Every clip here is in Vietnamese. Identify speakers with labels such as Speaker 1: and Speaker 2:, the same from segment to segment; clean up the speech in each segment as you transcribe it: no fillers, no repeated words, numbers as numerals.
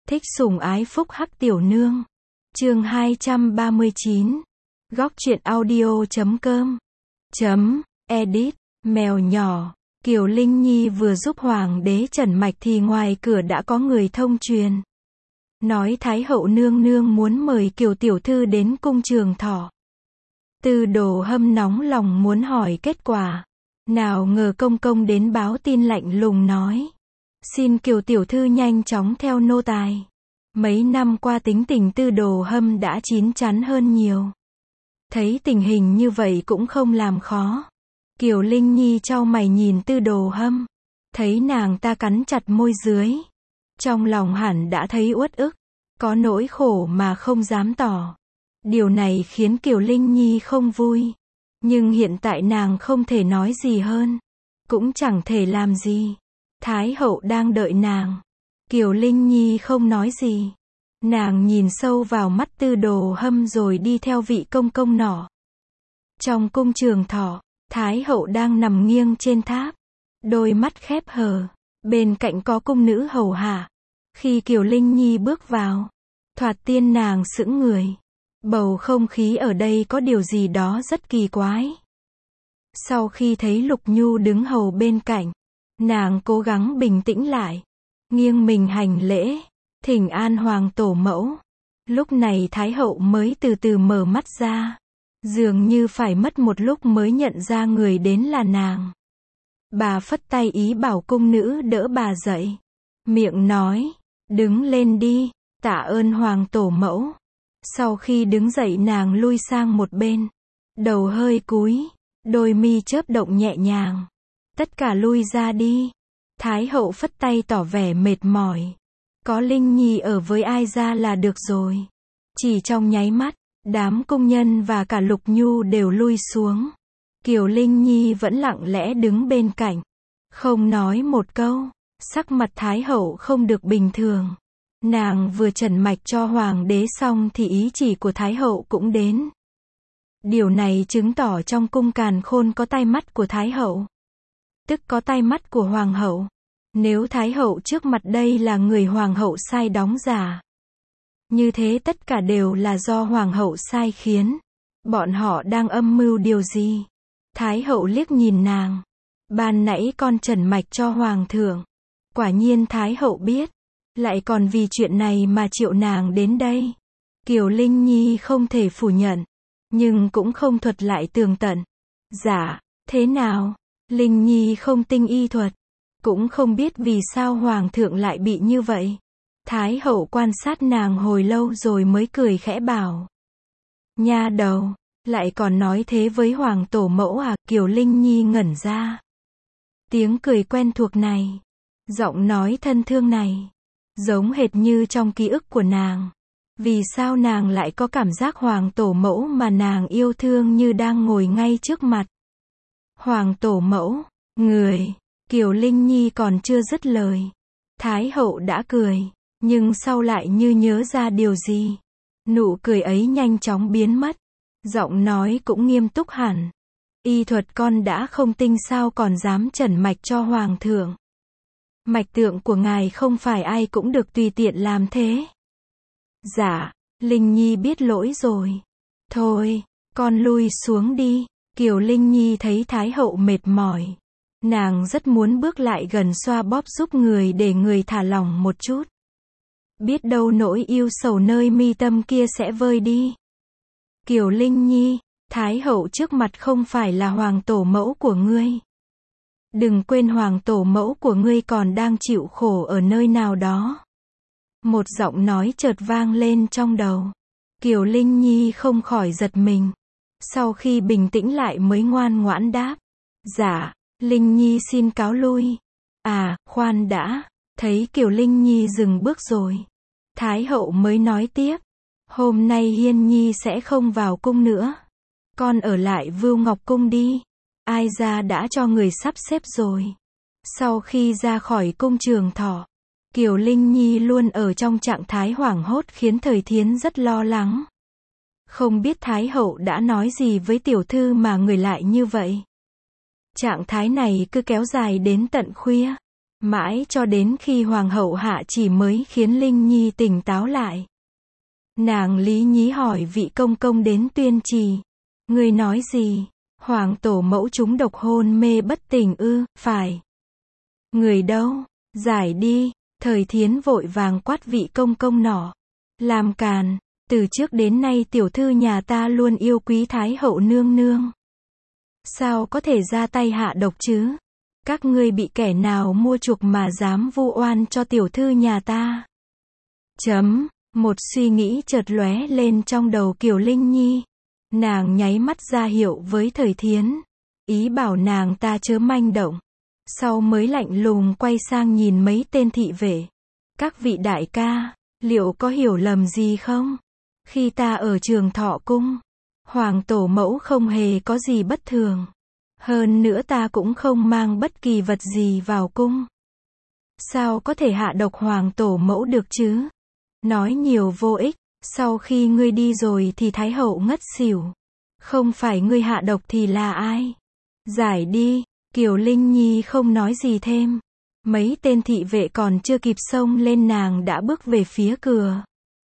Speaker 1: Thích sủng ái phúc hắc tiểu nương. Chương 239. Góc truyện audio.com. Edit. Mèo nhỏ. Kiều Linh Nhi vừa giúp Hoàng đế trần mạch thì ngoài cửa đã có người thông truyền. Nói Thái hậu nương nương muốn mời Kiều tiểu thư đến cung Trường Thọ. Tư Đồ Hâm nóng lòng muốn hỏi kết quả. Nào ngờ công công đến báo tin lạnh lùng nói. Xin Kiều tiểu thư nhanh chóng theo nô tài. Mấy năm qua tính tình Tư Đồ Hâm đã chín chắn hơn nhiều. Thấy tình hình như vậy cũng không làm khó. Kiều Linh Nhi chau mày nhìn Tư Đồ Hâm. Thấy nàng ta cắn chặt môi dưới. Trong lòng hẳn đã thấy uất ức. Có nỗi khổ mà không dám tỏ. Điều này khiến Kiều Linh Nhi không vui. Nhưng hiện tại nàng không thể nói gì hơn. Cũng chẳng thể làm gì. Thái hậu đang đợi nàng. Kiều Linh Nhi không nói gì. Nàng nhìn sâu vào mắt Tư Đồ Hâm rồi đi theo vị công công nọ. Trong cung Trường Thọ, Thái hậu đang nằm nghiêng trên tháp. Đôi mắt khép hờ. Bên cạnh có cung nữ hầu hạ. Khi Kiều Linh Nhi bước vào, thoạt tiên nàng sững người. Bầu không khí ở đây có điều gì đó rất kỳ quái. Sau khi thấy Lục Nhu đứng hầu bên cạnh, nàng cố gắng bình tĩnh lại. Nghiêng mình hành lễ, thỉnh an hoàng tổ mẫu. Lúc này Thái hậu mới từ từ mở mắt ra. Dường như phải mất một lúc mới nhận ra người đến là nàng. Bà phất tay ý bảo cung nữ đỡ bà dậy. Miệng nói, đứng lên đi, tạ ơn hoàng tổ mẫu. Sau khi đứng dậy nàng lui sang một bên. Đầu hơi cúi, đôi mi chớp động nhẹ nhàng. Tất cả lui ra đi. Thái hậu phất tay tỏ vẻ mệt mỏi. Có Linh Nhi ở với ai ra là được rồi. Chỉ trong nháy mắt, đám cung nhân và cả Lục Nhu đều lui xuống. Kiều Linh Nhi vẫn lặng lẽ đứng bên cạnh. Không nói một câu. Sắc mặt Thái hậu không được bình thường. Nàng vừa trần mạch cho Hoàng đế xong thì ý chỉ của Thái hậu cũng đến. Điều này chứng tỏ trong cung Càn Khôn có tai mắt của Thái hậu. Tức có tai mắt của Hoàng hậu. Nếu Thái hậu trước mặt đây là người Hoàng hậu sai đóng giả. Như thế tất cả đều là do Hoàng hậu sai khiến. Bọn họ đang âm mưu điều gì? Thái hậu liếc nhìn nàng. Ban nãy con trần mạch cho Hoàng thượng. Quả nhiên Thái hậu biết. Lại còn vì chuyện này mà triệu nàng đến đây. Kiều Linh Nhi không thể phủ nhận. Nhưng cũng không thuật lại tường tận. Dạ, thế nào? Linh Nhi không tinh y thuật. Cũng không biết vì sao Hoàng thượng lại bị như vậy. Thái hậu quan sát nàng hồi lâu rồi mới cười khẽ bảo. Nha đầu, lại còn nói thế với Hoàng tổ mẫu à? Kiều Linh Nhi ngẩn ra. Tiếng cười quen thuộc này. Giọng nói thân thương này. Giống hệt như trong ký ức của nàng. Vì sao nàng lại có cảm giác Hoàng tổ mẫu mà nàng yêu thương như đang ngồi ngay trước mặt? Hoàng tổ mẫu, người. Kiều Linh Nhi còn chưa dứt lời. Thái hậu đã cười. Nhưng sau lại như nhớ ra điều gì. Nụ cười ấy nhanh chóng biến mất. Giọng nói cũng nghiêm túc hẳn. Y thuật con đã không tinh sao còn dám trần mạch cho Hoàng thượng. Mạch tượng của ngài không phải ai cũng được tùy tiện làm thế. Dạ, Linh Nhi biết lỗi rồi. Thôi, con lui xuống đi. Kiều Linh Nhi thấy Thái hậu mệt mỏi. Nàng rất muốn bước lại gần xoa bóp giúp người để người thả lỏng một chút. Biết đâu nỗi yêu sầu nơi mi tâm kia sẽ vơi đi. Kiều Linh Nhi, Thái hậu trước mặt không phải là Hoàng tổ mẫu của ngươi. Đừng quên Hoàng tổ mẫu của ngươi còn đang chịu khổ ở nơi nào đó. Một giọng nói chợt vang lên trong đầu. Kiều Linh Nhi không khỏi giật mình. Sau khi bình tĩnh lại mới ngoan ngoãn đáp. Dạ, Linh Nhi xin cáo lui. À, khoan đã. Thấy Kiều Linh Nhi dừng bước rồi. Thái hậu mới nói tiếp. Hôm nay Hiên Nhi sẽ không vào cung nữa. Con ở lại Vưu Ngọc Cung đi. Ai ra đã cho người sắp xếp rồi. Sau khi ra khỏi cung Trường Thọ, Kiều Linh Nhi luôn ở trong trạng thái hoảng hốt khiến Thời Thiến rất lo lắng. Không biết Thái hậu đã nói gì với tiểu thư mà người lại như vậy. Trạng thái này cứ kéo dài đến tận khuya. Mãi cho đến khi hoàng hậu hạ chỉ mới khiến Linh Nhi tỉnh táo lại. Nàng lý nhí hỏi vị công công đến tuyên trì. Ngươi nói gì? Hoàng tổ mẫu chúng độc hôn mê bất tỉnh ư? Phải. Người đâu? Giải đi. Thời Thiến vội vàng quát vị công công nọ. Làm càn, từ trước đến nay tiểu thư nhà ta luôn yêu quý Thái hậu nương nương. Sao có thể ra tay hạ độc chứ? Các ngươi bị kẻ nào mua chuộc mà dám vu oan cho tiểu thư nhà ta? Một suy nghĩ chợt lóe lên trong đầu Kiều Linh Nhi. Nàng nháy mắt ra hiệu với Thời Thiến, ý bảo nàng ta chớ manh động. Sau mới lạnh lùng quay sang nhìn mấy tên thị vệ. Các vị đại ca, liệu có hiểu lầm gì không? Khi ta ở Trường Thọ Cung, hoàng tổ mẫu không hề có gì bất thường. Hơn nữa ta cũng không mang bất kỳ vật gì vào cung. Sao có thể hạ độc hoàng tổ mẫu được chứ? Nói nhiều vô ích, sau khi ngươi đi rồi thì Thái hậu ngất xỉu. Không phải ngươi hạ độc thì là ai? Giải đi. Kiều Linh Nhi không nói gì thêm. Mấy tên thị vệ còn chưa kịp xông lên nàng đã bước về phía cửa.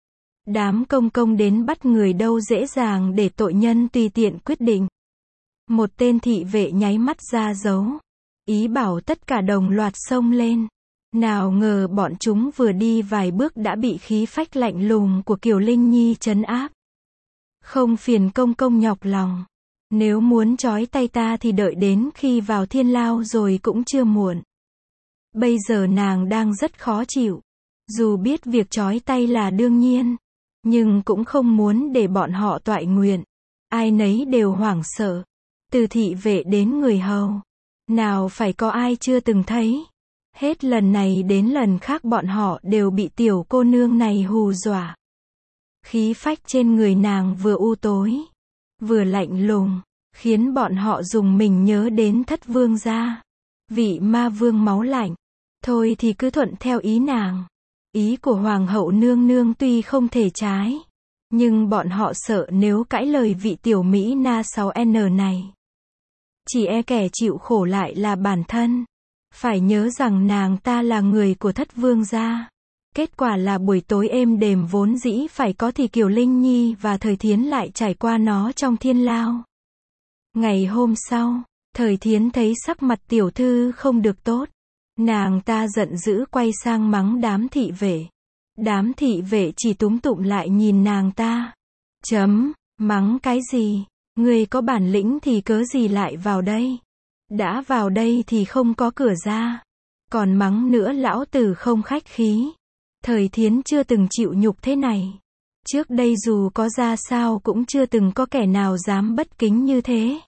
Speaker 1: Đám công công đến bắt người đâu dễ dàng để tội nhân tùy tiện quyết định. Một tên thị vệ nháy mắt ra dấu, ý bảo tất cả đồng loạt xông lên. Nào ngờ bọn chúng vừa đi vài bước đã bị khí phách lạnh lùng của Kiều Linh Nhi trấn áp. Không phiền công công nhọc lòng. Nếu muốn trói tay ta thì đợi đến khi vào thiên lao rồi cũng chưa muộn. Bây giờ nàng đang rất khó chịu. Dù biết việc trói tay là đương nhiên, nhưng cũng không muốn để bọn họ toại nguyện. Ai nấy đều hoảng sợ. Từ thị vệ đến người hầu. Nào phải có ai chưa từng thấy. Hết lần này đến lần khác bọn họ đều bị tiểu cô nương này hù dọa. Khí phách trên người nàng vừa u tối, vừa lạnh lùng, khiến bọn họ dùng mình nhớ đến Thất vương gia. Vị ma vương máu lạnh. Thôi thì cứ thuận theo ý nàng. Ý của hoàng hậu nương nương tuy không thể trái, nhưng bọn họ sợ nếu cãi lời vị tiểu Mỹ na 6N này, chỉ e kẻ chịu khổ lại là bản thân. Phải nhớ rằng nàng ta là người của Thất vương gia. Kết quả là buổi tối êm đềm vốn dĩ phải có thì Kiều Linh Nhi và Thời Thiến lại trải qua nó trong thiên lao. Ngày hôm sau, Thời Thiến thấy sắc mặt tiểu thư không được tốt. Nàng ta giận dữ quay sang mắng đám thị vệ. Đám thị vệ chỉ túm tụm lại nhìn nàng ta. Mắng cái gì? Ngươi có bản lĩnh thì cớ gì lại vào đây? Đã vào đây thì không có cửa ra. Còn mắng nữa lão tử không khách khí. Thời Thiến chưa từng chịu nhục thế này. Trước đây dù có ra sao cũng chưa từng có kẻ nào dám bất kính như thế.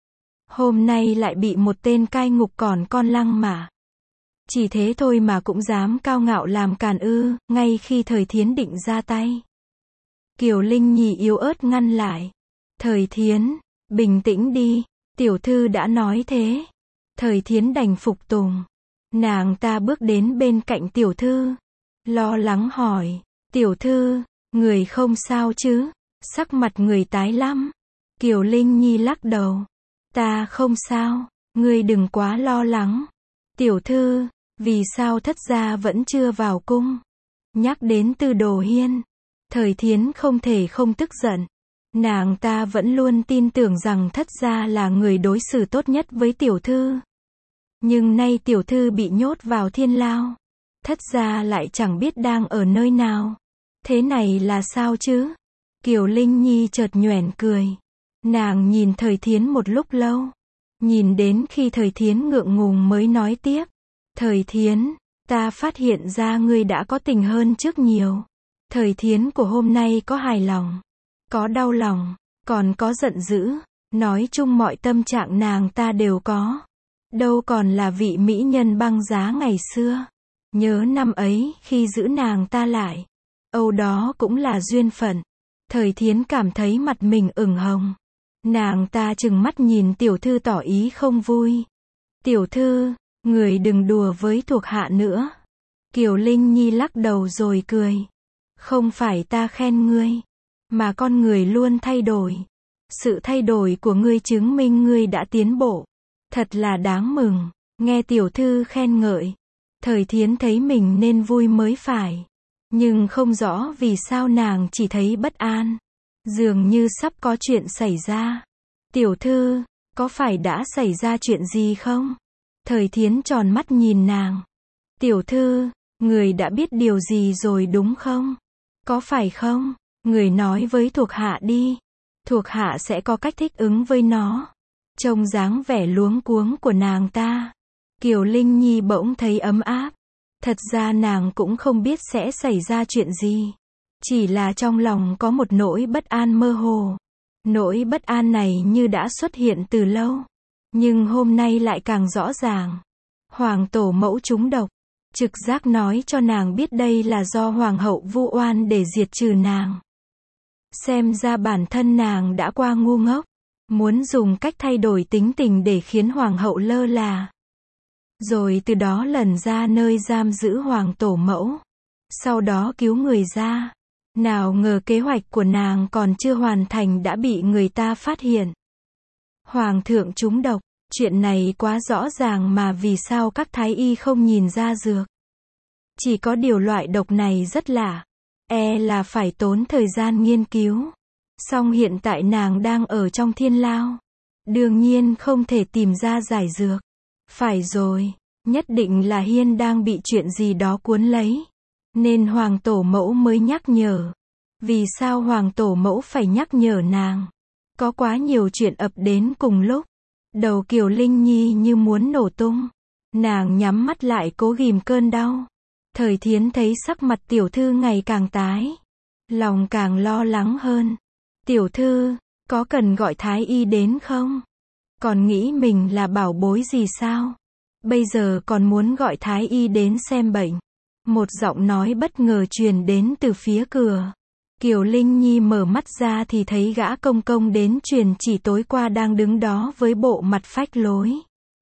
Speaker 1: Hôm nay lại bị một tên cai ngục còn con lăng mạ. Chỉ thế thôi mà cũng dám cao ngạo làm càn ư? Ngay khi Thời Thiến định ra tay, Kiều Linh Nhi yếu ớt ngăn lại. Thời Thiến, bình tĩnh đi, tiểu thư đã nói thế. Thời Thiến đành phục tùng. Nàng ta bước đến bên cạnh tiểu thư, lo lắng hỏi, tiểu thư, người không sao chứ? Sắc mặt người tái lắm. Kiều Linh Nhi lắc đầu. Ta không sao, ngươi đừng quá lo lắng. Tiểu thư, vì sao Thất gia vẫn chưa vào cung? Nhắc đến Tư Đồ Hiên, Thời Thiến không thể không tức giận. Nàng ta vẫn luôn tin tưởng rằng Thất gia là người đối xử tốt nhất với tiểu thư. Nhưng nay tiểu thư bị nhốt vào thiên lao. Thất gia lại chẳng biết đang ở nơi nào. Thế này là sao chứ? Kiều Linh Nhi chợt nhoẻn cười. Nàng nhìn Thời Thiến một lúc lâu. Nhìn đến khi Thời Thiến ngượng ngùng mới nói tiếp. Thời Thiến, ta phát hiện ra ngươi đã có tình hơn trước nhiều. Thời Thiến của hôm nay có hài lòng, có đau lòng, còn có giận dữ. Nói chung mọi tâm trạng nàng ta đều có. Đâu còn là vị mỹ nhân băng giá ngày xưa. Nhớ năm ấy khi giữ nàng ta lại. Âu đó cũng là duyên phận. Thời Thiến cảm thấy mặt mình ửng hồng. Nàng ta trừng mắt nhìn tiểu thư tỏ ý không vui. Tiểu thư, người đừng đùa với thuộc hạ nữa. Kiều Linh Nhi lắc đầu rồi cười. Không phải ta khen ngươi, mà con người luôn thay đổi. Sự thay đổi của ngươi chứng minh ngươi đã tiến bộ. Thật là đáng mừng, nghe tiểu thư khen ngợi. Thời Thiến thấy mình nên vui mới phải. Nhưng không rõ vì sao nàng chỉ thấy bất an. Dường như sắp có chuyện xảy ra. Tiểu thư, có phải đã xảy ra chuyện gì không? Thời Thiến tròn mắt nhìn nàng. Tiểu thư, người đã biết điều gì rồi đúng không? Có phải không? Người nói với thuộc hạ đi. Thuộc hạ sẽ có cách thích ứng với nó. Trông dáng vẻ luống cuống của nàng ta. Kiều Linh Nhi bỗng thấy ấm áp. Thật ra nàng cũng không biết sẽ xảy ra chuyện gì. Chỉ là trong lòng có một nỗi bất an mơ hồ. Nỗi bất an này như đã xuất hiện từ lâu. Nhưng hôm nay lại càng rõ ràng. Hoàng tổ mẫu trúng độc. Trực giác nói cho nàng biết đây là do hoàng hậu vu oan để diệt trừ nàng. Xem ra bản thân nàng đã qua ngu ngốc. Muốn dùng cách thay đổi tính tình để khiến hoàng hậu lơ là. Rồi từ đó lần ra nơi giam giữ hoàng tổ mẫu. Sau đó cứu người ra. Nào ngờ kế hoạch của nàng còn chưa hoàn thành đã bị người ta phát hiện. Hoàng thượng trúng độc. Chuyện này quá rõ ràng mà vì sao các thái y không nhìn ra dược. Chỉ có điều loại độc này rất lạ. Là phải tốn thời gian nghiên cứu. Song hiện tại nàng đang ở trong thiên lao. Đương nhiên không thể tìm ra giải dược. Phải rồi, nhất định là Hiên đang bị chuyện gì đó cuốn lấy. Nên hoàng tổ mẫu mới nhắc nhở. Vì sao hoàng tổ mẫu phải nhắc nhở nàng? Có quá nhiều chuyện ập đến cùng lúc. Đầu Kiều Linh Nhi như muốn nổ tung. Nàng nhắm mắt lại cố ghìm cơn đau. Thời Thiến thấy sắc mặt tiểu thư ngày càng tái. Lòng càng lo lắng hơn. Tiểu thư, có cần gọi thái y đến không? Còn nghĩ mình là bảo bối gì sao? Bây giờ còn muốn gọi thái y đến xem bệnh. Một giọng nói bất ngờ truyền đến từ phía cửa. Kiều Linh Nhi mở mắt ra thì thấy gã công công đến truyền chỉ tối qua đang đứng đó với bộ mặt phách lối.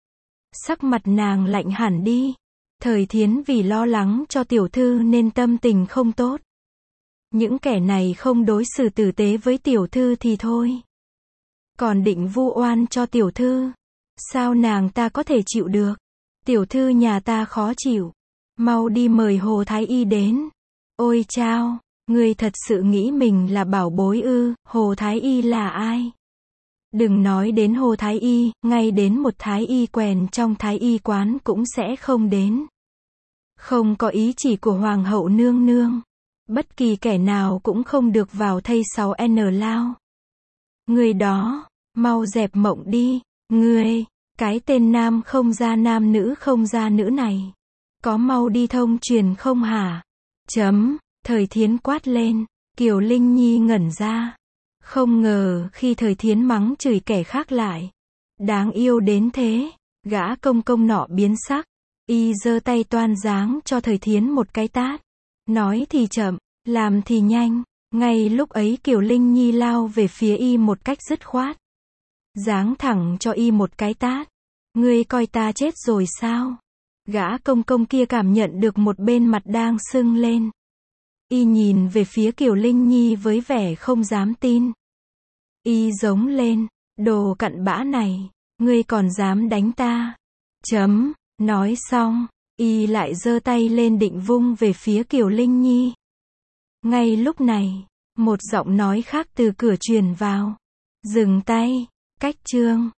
Speaker 1: Sắc mặt nàng lạnh hẳn đi. Thời Thiến vì lo lắng cho tiểu thư nên tâm tình không tốt. Những kẻ này không đối xử tử tế với tiểu thư thì thôi. Còn định vu oan cho tiểu thư. Sao nàng ta có thể chịu được? Tiểu thư nhà ta khó chịu. Mau đi mời Hồ Thái Y đến. Ôi chao, ngươi thật sự nghĩ mình là bảo bối ư? Hồ Thái Y là ai? Đừng nói đến Hồ Thái Y, ngay đến một Thái Y quèn trong Thái Y quán cũng sẽ không đến. Không có ý chỉ của Hoàng hậu nương nương. Bất kỳ kẻ nào cũng không được vào thây 6N lao. Người đó, mau dẹp mộng đi. Ngươi, cái tên nam không ra nam nữ không ra nữ này. Có mau đi thông truyền không hả? Thời Thiến quát lên. Kiều Linh Nhi ngẩn ra. Không ngờ khi Thời Thiến mắng chửi kẻ khác lại. Đáng yêu đến thế. Gã công công nọ biến sắc. Y giơ tay toan giáng cho Thời Thiến một cái tát. Nói thì chậm, làm thì nhanh. Ngay lúc ấy Kiều Linh Nhi lao về phía y một cách dứt khoát. Giáng thẳng cho y một cái tát. Ngươi coi ta chết rồi sao? Gã công công kia cảm nhận được một bên mặt đang sưng lên. Y nhìn về phía Kiều Linh Nhi với vẻ không dám tin. Y giống lên. Đồ cặn bã này. Ngươi còn dám đánh ta? Nói xong, y lại giơ tay lên định vung về phía Kiều Linh Nhi. Ngay lúc này, một giọng nói khác từ cửa truyền vào. Dừng tay, cách chương.